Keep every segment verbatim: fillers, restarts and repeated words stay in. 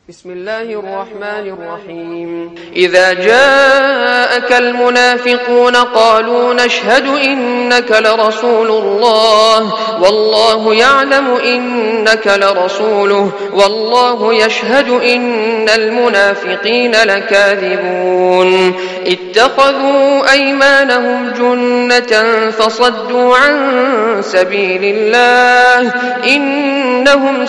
بسم الله الرحمن الرحيم إذا جاءك المنافقون قالوا نشهد إنك لرسول الله والله يعلم إنك لرسوله والله يشهد إن المنافقين لكاذبون اتخذوا أيمانهم جنة فصدوا عن سبيل الله إنهم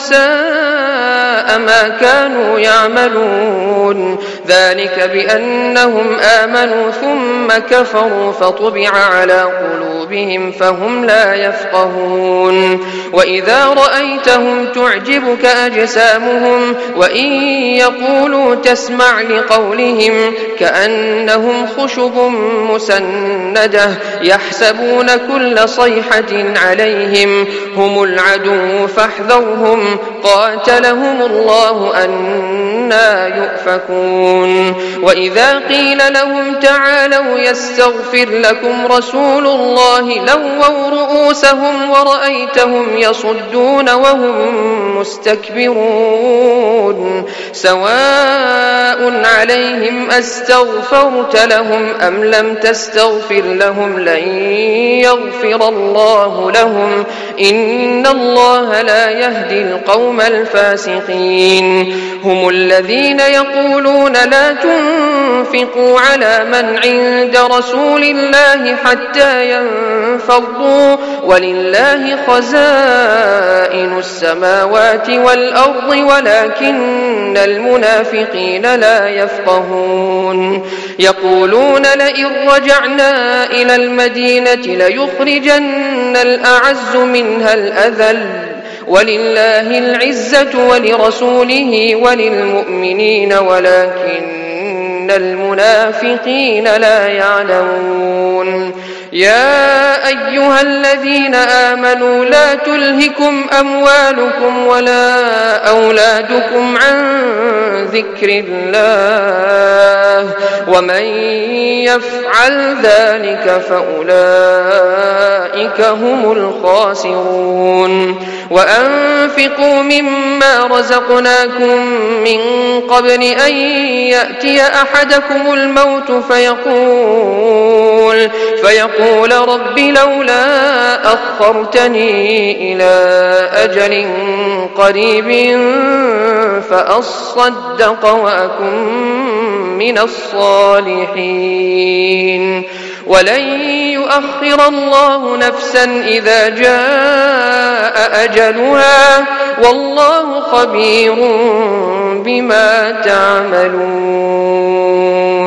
ساء ما كانوا يعملون ذلك بأنهم آمنوا ثم كفروا فطبع على قلوبهم فهم لا يفقهون وإذا رأيتهم تعجبك أجسامهم وإن يقولوا تسمع لقولهم كأنهم خشب مسندة يحسبون كل صيحة عليهم هم العدو فاحذرهم قاتلهم الله أنى يؤفكون وإذا قيل لهم تعالوا يستغفر لكم رسول الله لووا رؤوسهم ورأيتهم يصدون وهم مستكبرون سواء عليهم أستغفرت لهم أم لم تستغفر لهم لن يغفر الله لهم إن الله لا يهدي القوم الفاسقين هم الذين يقولون لا تنفقوا على من عند رسول الله حتى ينفضوا ولله خزائن السماوات والأرض ولكن المنافقين لا يفقهون يقولون لئن رجعنا إلى المدينة ليخرجن الأعز منها الأذل ولله العزة ولرسوله وللمؤمنين ولكن المنافقين لا يعلمون يا أيها الذين آمنوا لا تلهكم أموالكم ولا أولادكم عن ذكر الله ومن يفعل ذلك فأولئك هم الخاسرون وأنفقوا مما رزقناكم من قبل أن يأتي أحدكم الموت فيقول فيقول رب لولا أخرتني إلى أجل قريب فأصدق وأكن من الصالحين ولن يؤخر الله نفسا إذا جاء أجلها والله خبير بما تعملون.